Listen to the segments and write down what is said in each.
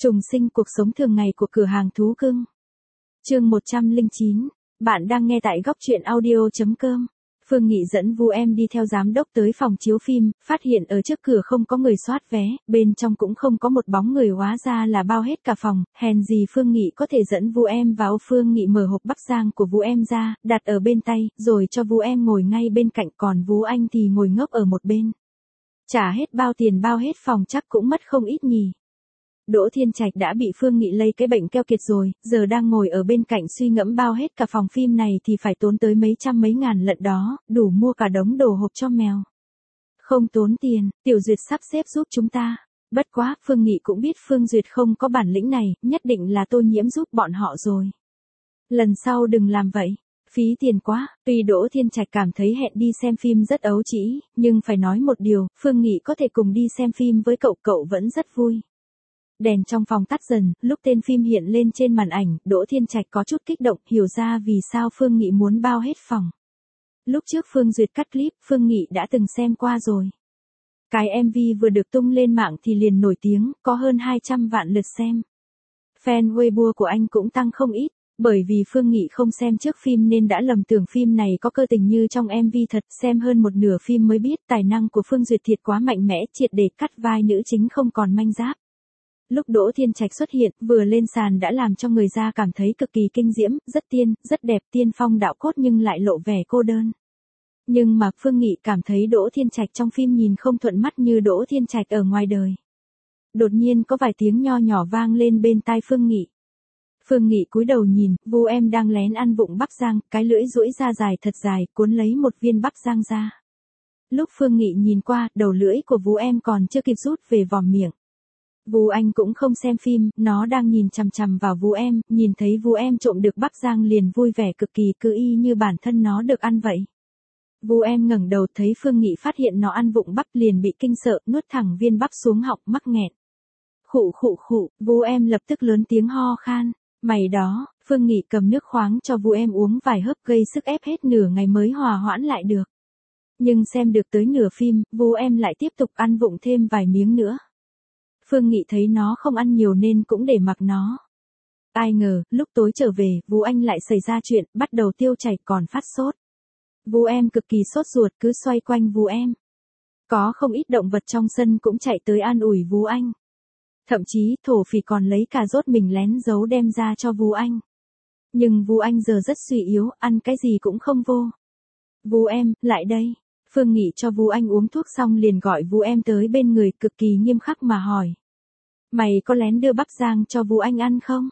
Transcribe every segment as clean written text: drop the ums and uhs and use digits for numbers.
Trùng sinh cuộc sống thường ngày của cửa hàng thú cưng. Chương 109. Bạn đang nghe tại góc truyện audio.com. Phương Nghị dẫn Vu Em đi theo giám đốc tới phòng chiếu phim, phát hiện ở trước cửa không có người soát vé, bên trong cũng không có một bóng người, hóa ra là bao hết cả phòng, hèn gì Phương Nghị có thể dẫn Vu Em vào. Phương Nghị mở hộp Bắc Giang của Vu Em ra, đặt ở bên tay, rồi cho Vu Em ngồi ngay bên cạnh, còn Vu Anh thì ngồi ngốc ở một bên. Trả hết bao tiền bao hết phòng chắc cũng mất không ít nhỉ. Đỗ Thiên Trạch đã bị Phương Nghị lây cái bệnh keo kiệt rồi, giờ đang ngồi ở bên cạnh suy ngẫm bao hết cả phòng phim này thì phải tốn tới mấy trăm mấy ngàn lận đó, đủ mua cả đống đồ hộp cho mèo. Không tốn tiền, Tiểu Duyệt sắp xếp giúp chúng ta. Bất quá, Phương Nghị cũng biết Phương Duyệt không có bản lĩnh này, nhất định là Tô Nhiễm giúp bọn họ rồi. Lần sau đừng làm vậy. Phí tiền quá. Tuy Đỗ Thiên Trạch cảm thấy hẹn đi xem phim rất ấu trĩ, nhưng phải nói một điều, Phương Nghị có thể cùng đi xem phim với cậu vẫn rất vui. Đèn trong phòng tắt dần, lúc tên phim hiện lên trên màn ảnh, Đỗ Thiên Trạch có chút kích động, hiểu ra vì sao Phương Nghị muốn bao hết phòng. Lúc trước Phương Duyệt cắt clip, Phương Nghị đã từng xem qua rồi. Cái MV vừa được tung lên mạng thì liền nổi tiếng, có hơn 200 vạn lượt xem. Fan Weibo của anh cũng tăng không ít, bởi vì Phương Nghị không xem trước phim nên đã lầm tưởng phim này có cơ tình như trong MV thật, xem hơn một nửa phim mới biết tài năng của Phương Duyệt thiệt quá mạnh mẽ, triệt để cắt vai nữ chính không còn manh giáp. Lúc Đỗ Thiên Trạch xuất hiện, vừa lên sàn đã làm cho người ta cảm thấy cực kỳ kinh diễm, rất tiên, rất đẹp, tiên phong đạo cốt nhưng lại lộ vẻ cô đơn. Nhưng mà Phương Nghị cảm thấy Đỗ Thiên Trạch trong phim nhìn không thuận mắt như Đỗ Thiên Trạch ở ngoài đời. Đột nhiên có vài tiếng nho nhỏ vang lên bên tai Phương Nghị. Phương Nghị cúi đầu nhìn, Vu Em đang lén ăn vụng Bắc Giang, cái lưỡi duỗi ra dài thật dài, cuốn lấy một viên Bắc Giang ra. Lúc Phương Nghị nhìn qua, đầu lưỡi của Vu Em còn chưa kịp rút về vòm miệng. Vu Anh cũng không xem phim, nó đang nhìn chằm chằm vào Vu Em, nhìn thấy Vu Em trộm được Bắc Giang liền vui vẻ cực kỳ, cứ y như bản thân nó được ăn vậy. Vu Em ngẩng đầu thấy Phương Nghị phát hiện nó ăn vụng Bắc liền bị kinh sợ, nuốt thẳng viên Bắc xuống họng, mắc nghẹn. Khụ khụ khụ, Vu Em lập tức lớn tiếng ho khan. Mày đó, Phương Nghị cầm nước khoáng cho Vu Em uống vài hớp, gây sức ép hết nửa ngày mới hòa hoãn lại được. Nhưng xem được tới nửa phim, Vu Em lại tiếp tục ăn vụng thêm vài miếng nữa. Phương Nghị thấy nó không ăn nhiều nên cũng để mặc nó. Ai ngờ, lúc tối trở về, Vu Anh lại xảy ra chuyện, bắt đầu tiêu chảy còn phát sốt. Vu Em cực kỳ sốt ruột cứ xoay quanh Vu Em. Có không ít động vật trong sân cũng chạy tới an ủi Vu Anh. Thậm chí thổ phỉ còn lấy cà rốt mình lén giấu đem ra cho Vu Anh. Nhưng Vu Anh giờ rất suy yếu, ăn cái gì cũng không vô. Vu Em, lại đây. Phương Nghị cho Vu Anh uống thuốc xong liền gọi Vu Em tới bên người, cực kỳ nghiêm khắc mà hỏi. Mày có lén đưa Bắc Giang cho Vu Anh ăn không?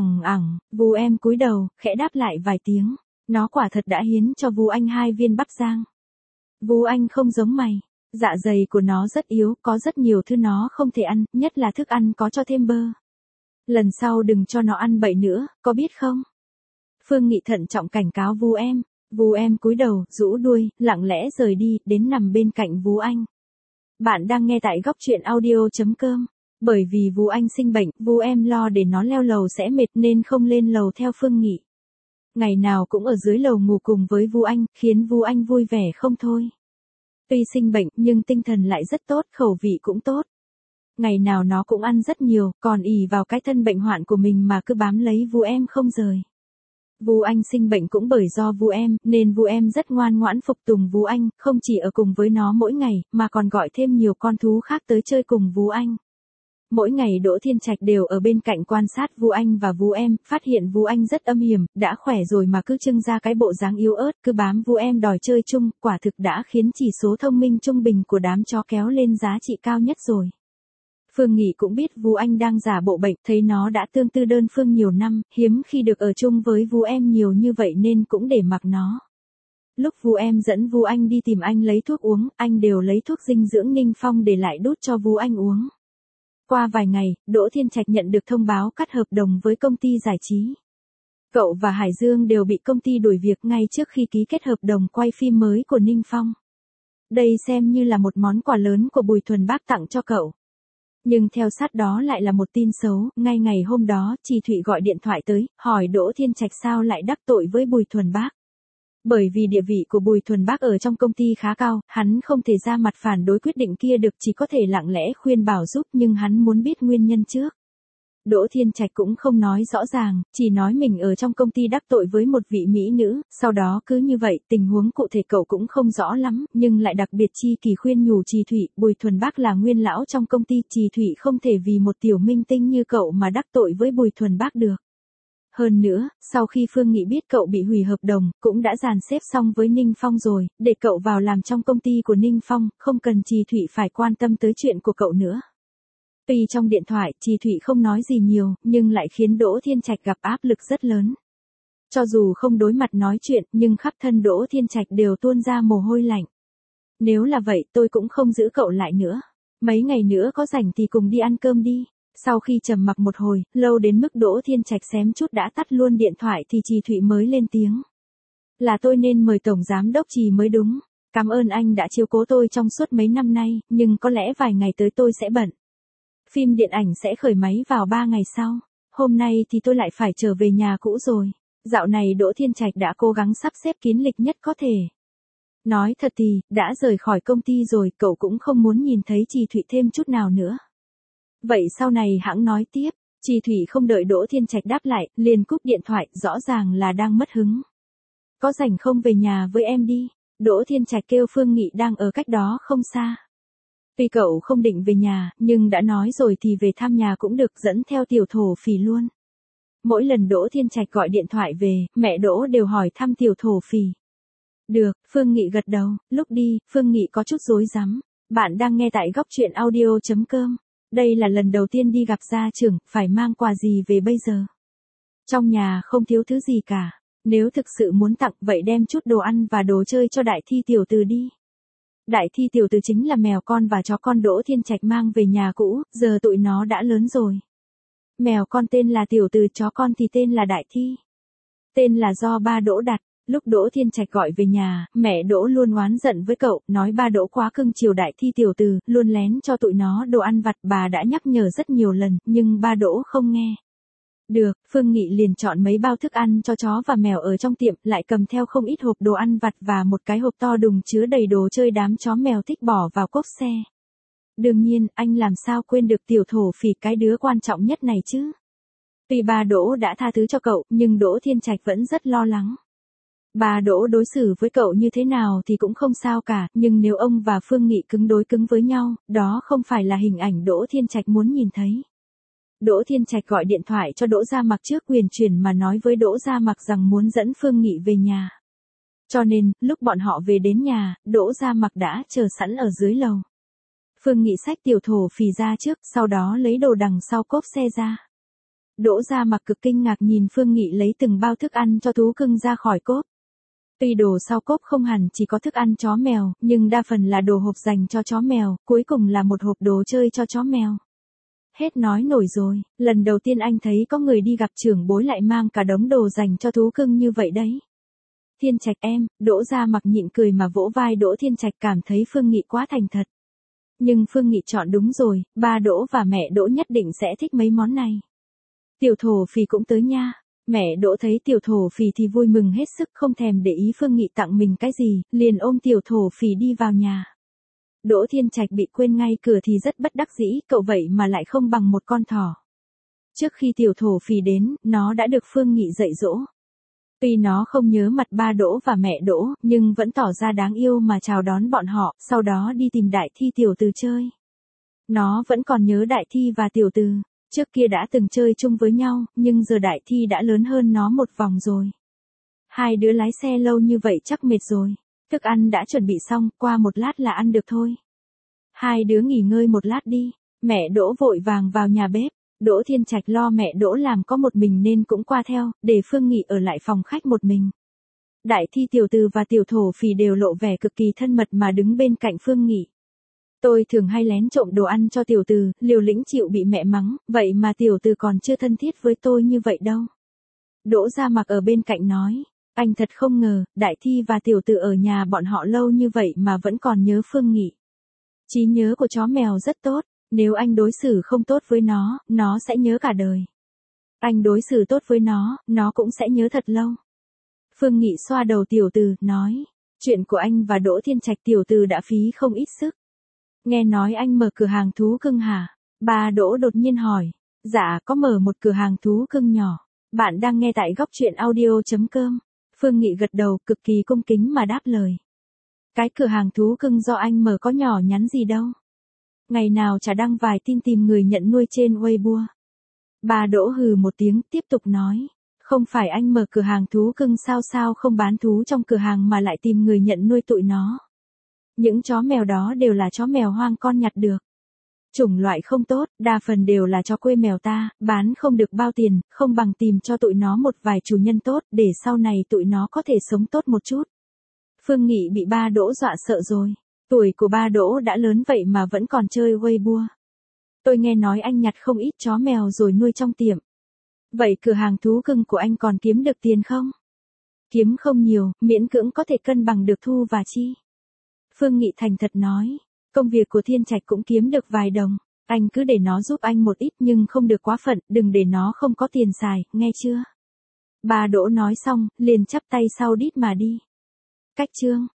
Vu Em cúi đầu, khẽ đáp lại vài tiếng. Nó quả thật đã hiến cho Vu Anh 2 viên Bắc Giang. Vu Anh không giống mày. Dạ dày của nó rất yếu, có rất nhiều thứ nó không thể ăn, nhất là thức ăn có cho thêm bơ. Lần sau đừng cho nó ăn bậy nữa, có biết không? Phương Nghị thận trọng cảnh cáo Vu Em. Vu Em cúi đầu, rũ đuôi, lặng lẽ rời đi, đến nằm bên cạnh Vu Anh. Bạn đang nghe tại góc truyện audio.com. Bởi vì Vu Anh sinh bệnh, Vu Em lo để nó leo lầu sẽ mệt nên không lên lầu theo Phương Nghị. Ngày nào cũng ở dưới lầu ngủ cùng với Vu Anh, khiến Vu Anh vui vẻ không thôi. Tuy sinh bệnh nhưng tinh thần lại rất tốt, khẩu vị cũng tốt. Ngày nào nó cũng ăn rất nhiều, còn ỷ vào cái thân bệnh hoạn của mình mà cứ bám lấy Vu Em không rời. Vu Anh sinh bệnh cũng bởi do Vu Em, nên Vu Em rất ngoan ngoãn phục tùng Vu Anh, không chỉ ở cùng với nó mỗi ngày, mà còn gọi thêm nhiều con thú khác tới chơi cùng Vu Anh. Mỗi ngày Đỗ Thiên Trạch đều ở bên cạnh quan sát Vu Anh và Vu Em, phát hiện Vu Anh rất âm hiểm, đã khỏe rồi mà cứ trưng ra cái bộ dáng yếu ớt, cứ bám Vu Em đòi chơi chung, quả thực đã khiến chỉ số thông minh trung bình của đám chó kéo lên giá trị cao nhất rồi. Phương Nghị cũng biết Vu Anh đang giả bộ bệnh, thấy nó đã tương tư đơn phương nhiều năm, hiếm khi được ở chung với Vu Em nhiều như vậy nên cũng để mặc nó. Lúc Vu Em dẫn Vu Anh đi tìm anh lấy thuốc uống, anh đều lấy thuốc dinh dưỡng Ninh Phong để lại đút cho Vu Anh uống. Qua vài ngày, Đỗ Thiên Trạch nhận được thông báo cắt hợp đồng với công ty giải trí. Cậu và Hải Dương đều bị công ty đuổi việc ngay trước khi ký kết hợp đồng quay phim mới của Ninh Phong. Đây xem như là một món quà lớn của Bùi Thuần Bác tặng cho cậu. Nhưng theo sát đó lại là một tin xấu, ngay ngày hôm đó, Trì Thụy gọi điện thoại tới, hỏi Đỗ Thiên Trạch sao lại đắc tội với Bùi Thuần Bác. Bởi vì địa vị của Bùi Thuần Bác ở trong công ty khá cao, hắn không thể ra mặt phản đối quyết định kia được, chỉ có thể lặng lẽ khuyên bảo giúp, nhưng hắn muốn biết nguyên nhân trước. Đỗ Thiên Trạch cũng không nói rõ ràng, chỉ nói mình ở trong công ty đắc tội với một vị mỹ nữ, sau đó cứ như vậy, tình huống cụ thể cậu cũng không rõ lắm, nhưng lại đặc biệt chi kỳ khuyên nhủ Trì Thụy, Bùi Thuần Bác là nguyên lão trong công ty, Trì Thụy không thể vì một tiểu minh tinh như cậu mà đắc tội với Bùi Thuần Bác được. Hơn nữa, sau khi Phương Nghị biết cậu bị hủy hợp đồng, cũng đã dàn xếp xong với Ninh Phong rồi, để cậu vào làm trong công ty của Ninh Phong, không cần Trì Thụy phải quan tâm tới chuyện của cậu nữa. Tuy trong điện thoại, Trì Thụy không nói gì nhiều, nhưng lại khiến Đỗ Thiên Trạch gặp áp lực rất lớn. Cho dù không đối mặt nói chuyện, nhưng khắp thân Đỗ Thiên Trạch đều tuôn ra mồ hôi lạnh. Nếu là vậy, tôi cũng không giữ cậu lại nữa. Mấy ngày nữa có rảnh thì cùng đi ăn cơm đi. Sau khi trầm mặc một hồi, lâu đến mức Đỗ Thiên Trạch xém chút đã tắt luôn điện thoại thì Trì Thụy mới lên tiếng. Là tôi nên mời Tổng Giám Đốc Trì mới đúng. Cảm ơn anh đã chiếu cố tôi trong suốt mấy năm nay, nhưng có lẽ vài ngày tới tôi sẽ bận. Phim điện ảnh sẽ khởi máy vào 3 ngày sau. Hôm nay thì tôi lại phải trở về nhà cũ rồi. Dạo này Đỗ Thiên Trạch đã cố gắng sắp xếp kín lịch nhất có thể. Nói thật thì, đã rời khỏi công ty rồi, cậu cũng không muốn nhìn thấy Trì Thụy thêm chút nào nữa. Vậy sau này hãng nói tiếp. Trì Thụy không đợi Đỗ Thiên Trạch đáp lại, liền cúp điện thoại, rõ ràng là đang mất hứng. Có rảnh không về nhà với em đi. Đỗ Thiên Trạch kêu Phương Nghị đang ở cách đó không xa. Tuy cậu không định về nhà, nhưng đã nói rồi thì về thăm nhà cũng được, dẫn theo tiểu thổ phỉ luôn. Mỗi lần Đỗ Thiên Trạch gọi điện thoại về, mẹ Đỗ đều hỏi thăm tiểu thổ phỉ. Được, Phương Nghị gật đầu, lúc đi, Phương Nghị có chút rối rắm. Bạn đang nghe tại góc truyện audio.com. Đây là lần đầu tiên đi gặp gia trưởng, phải mang quà gì về bây giờ? Trong nhà không thiếu thứ gì cả. Nếu thực sự muốn tặng vậy đem chút đồ ăn và đồ chơi cho Đại Thi tiểu từ đi. Đại Thi tiểu từ chính là mèo con và chó con Đỗ Thiên Trạch mang về nhà cũ, giờ tụi nó đã lớn rồi. Mèo con tên là Tiểu Từ, chó con thì tên là Đại Thi. Tên là do ba Đỗ đặt. Lúc Đỗ Thiên Trạch gọi về nhà, mẹ Đỗ luôn oán giận với cậu, nói ba Đỗ quá cưng chiều Đại Thi tiểu từ, luôn lén cho tụi nó đồ ăn vặt. Bà đã nhắc nhở rất nhiều lần, nhưng ba Đỗ không nghe. Được, Phương Nghị liền chọn mấy bao thức ăn cho chó và mèo ở trong tiệm, lại cầm theo không ít hộp đồ ăn vặt và một cái hộp to đùng chứa đầy đồ chơi đám chó mèo thích bỏ vào cốp xe. Đương nhiên, anh làm sao quên được tiểu thổ phỉ, cái đứa quan trọng nhất này chứ. Tuy ba Đỗ đã tha thứ cho cậu, nhưng Đỗ Thiên Trạch vẫn rất lo lắng. Bà Đỗ đối xử với cậu như thế nào thì cũng không sao cả, nhưng nếu ông và Phương Nghị cứng đối cứng với nhau, đó không phải là hình ảnh Đỗ Thiên Trạch muốn nhìn thấy. Đỗ Thiên Trạch gọi điện thoại cho Đỗ Gia Mặc trước quyền chuyển mà nói với Đỗ Gia Mặc rằng muốn dẫn Phương Nghị về nhà. Cho nên, lúc bọn họ về đến nhà, Đỗ Gia Mặc đã chờ sẵn ở dưới lầu. Phương Nghị xách tiểu thổ phỉ ra trước, sau đó lấy đồ đằng sau cốp xe ra. Đỗ Gia Mặc cực kinh ngạc nhìn Phương Nghị lấy từng bao thức ăn cho thú cưng ra khỏi cốp. Tuy đồ sau cốp không hẳn chỉ có thức ăn chó mèo, nhưng đa phần là đồ hộp dành cho chó mèo, cuối cùng là một hộp đồ chơi cho chó mèo. Hết nói nổi rồi, lần đầu tiên anh thấy có người đi gặp trưởng bối lại mang cả đống đồ dành cho thú cưng như vậy đấy. Thiên Trạch em, Đỗ Gia Mặc nhịn cười mà vỗ vai Đỗ Thiên Trạch, cảm thấy Phương Nghị quá thành thật. Nhưng Phương Nghị chọn đúng rồi, ba Đỗ và mẹ Đỗ nhất định sẽ thích mấy món này. Tiểu thổ phỉ cũng tới nha. Mẹ Đỗ thấy tiểu thổ phỉ thì vui mừng hết sức, không thèm để ý Phương Nghị tặng mình cái gì, liền ôm tiểu thổ phỉ đi vào nhà. Đỗ Thiên Trạch bị quên ngay cửa thì rất bất đắc dĩ, cậu vậy mà lại không bằng một con thỏ. Trước khi tiểu thổ phỉ đến, nó đã được Phương Nghị dạy dỗ. Tuy nó không nhớ mặt ba Đỗ và mẹ Đỗ, nhưng vẫn tỏ ra đáng yêu mà chào đón bọn họ, sau đó đi tìm Đại Thi tiểu từ chơi. Nó vẫn còn nhớ Đại Thi và tiểu từ. Trước kia đã từng chơi chung với nhau, nhưng giờ Đại Thi đã lớn hơn nó một vòng rồi. Hai đứa lái xe lâu như vậy chắc mệt rồi. Thức ăn đã chuẩn bị xong, qua một lát là ăn được thôi. Hai đứa nghỉ ngơi một lát đi. Mẹ Đỗ vội vàng vào nhà bếp. Đỗ Thiên Trạch lo mẹ Đỗ làm có một mình nên cũng qua theo, để Phương Nghị ở lại phòng khách một mình. Đại Thi tiểu từ và tiểu thổ phỉ đều lộ vẻ cực kỳ thân mật mà đứng bên cạnh Phương Nghị. Tôi thường hay lén trộm đồ ăn cho tiểu từ, liều lĩnh chịu bị mẹ mắng, vậy mà tiểu từ còn chưa thân thiết với tôi như vậy đâu. Đỗ Gia Mặc ở bên cạnh nói, anh thật không ngờ, Đại Thi và tiểu từ ở nhà bọn họ lâu như vậy mà vẫn còn nhớ Phương Nghị. Trí nhớ của chó mèo rất tốt, nếu anh đối xử không tốt với nó sẽ nhớ cả đời. Anh đối xử tốt với nó cũng sẽ nhớ thật lâu. Phương Nghị xoa đầu tiểu từ, nói, chuyện của anh và Đỗ Thiên Trạch tiểu từ đã phí không ít sức. Nghe nói anh mở cửa hàng thú cưng hả? Ba Đỗ đột nhiên hỏi. Dạ, có mở một cửa hàng thú cưng nhỏ. Bạn đang nghe tại góc chuyện audio.com. Phương Nghị gật đầu cực kỳ cung kính mà đáp lời. Cái cửa hàng thú cưng do anh mở có nhỏ nhắn gì đâu. Ngày nào chả đăng vài tin tìm người nhận nuôi trên Weibo. Bà Đỗ hừ một tiếng tiếp tục nói. Không phải anh mở cửa hàng thú cưng sao không bán thú trong cửa hàng mà lại tìm người nhận nuôi tụi nó. Những chó mèo đó đều là chó mèo hoang con nhặt được. Chủng loại không tốt, đa phần đều là chó quê mèo ta, bán không được bao tiền, không bằng tìm cho tụi nó một vài chủ nhân tốt để sau này tụi nó có thể sống tốt một chút. Phương Nghị bị ba Đỗ dọa sợ rồi. Tuổi của ba Đỗ đã lớn vậy mà vẫn còn chơi Weibo. Tôi nghe nói anh nhặt không ít chó mèo rồi nuôi trong tiệm. Vậy cửa hàng thú cưng của anh còn kiếm được tiền không? Kiếm không nhiều, miễn cưỡng có thể cân bằng được thu và chi. Phương Nghị thành thật nói. Công việc của Thiên Trạch cũng kiếm được vài đồng. Anh cứ để nó giúp anh một ít nhưng không được quá phận, đừng để nó không có tiền xài, nghe chưa? Bà Đỗ nói xong, liền chắp tay sau đít mà đi. Cách chương